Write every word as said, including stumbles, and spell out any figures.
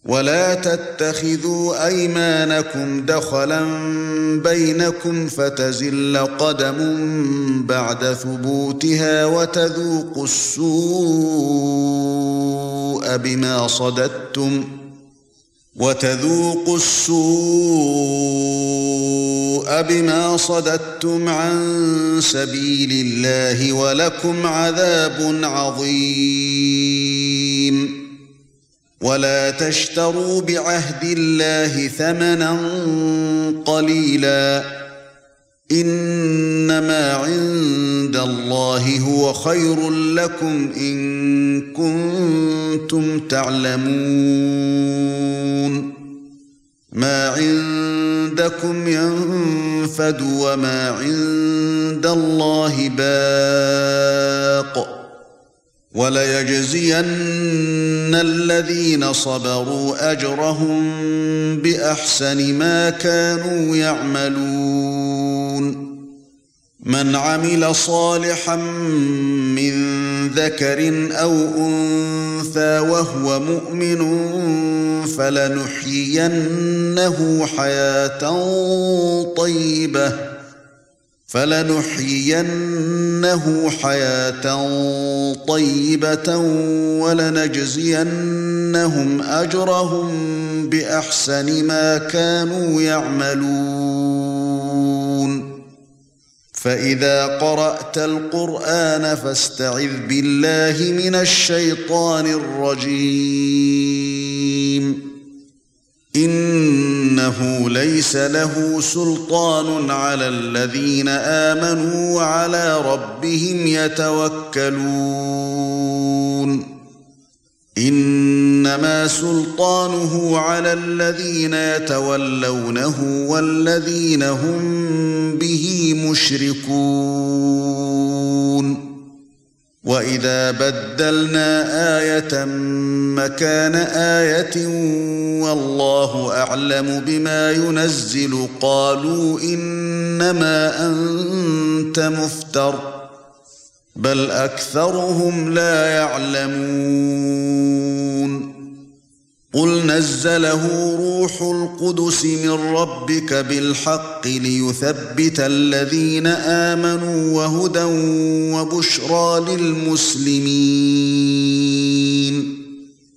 ولا تتخذوا أيمانكم دخلا بينكم فتزل قدم بعد ثبوتها وتذوقوا السوء بما صددتم وتذوقوا السوء بما صددتم عن سبيل الله ولكم عذاب عظيم. ولا تشتروا بعهد الله ثمنا قليلا إنما عند الله هو خير لكم إن كنتم تعلمون. ما عندكم ينفد وما عند الله باق وليجزين الذين صبروا أجرهم بأحسن ما كانوا يعملون. من عمل صالحا من ذكر أو أنثى وهو مؤمن فلنحيينه حياة طيبة فلنحيينه حياة طيبة ولنجزينهم أجرهم بأحسن ما كانوا يعملون. فإذا قرأت القرآن فاستعذ بالله من الشيطان الرجيم. إنه ليس له سلطان على الذين آمنوا وعلى ربهم يتوكلون. إنما سلطانه على الذين يتولونه والذين هم به مشركون. وَإِذَا بَدَّلْنَا آيَةً مَكَانَ آيَةٍ وَاللَّهُ أَعْلَمُ بِمَا يُنَزِّلُ قَالُوا إِنَّمَا أَنْتَ مُفْتَرٍ بَلْ أَكْثَرُهُمْ لَا يَعْلَمُونَ. قُلْ نَزَّلَهُ رُوحُ الْقُدُسِ مِنْ رَبِّكَ بِالْحَقِّ لِيُثَبِّتَ الَّذِينَ آمَنُوا وَهُدًى وَبُشْرَى لِلْمُسْلِمِينَ.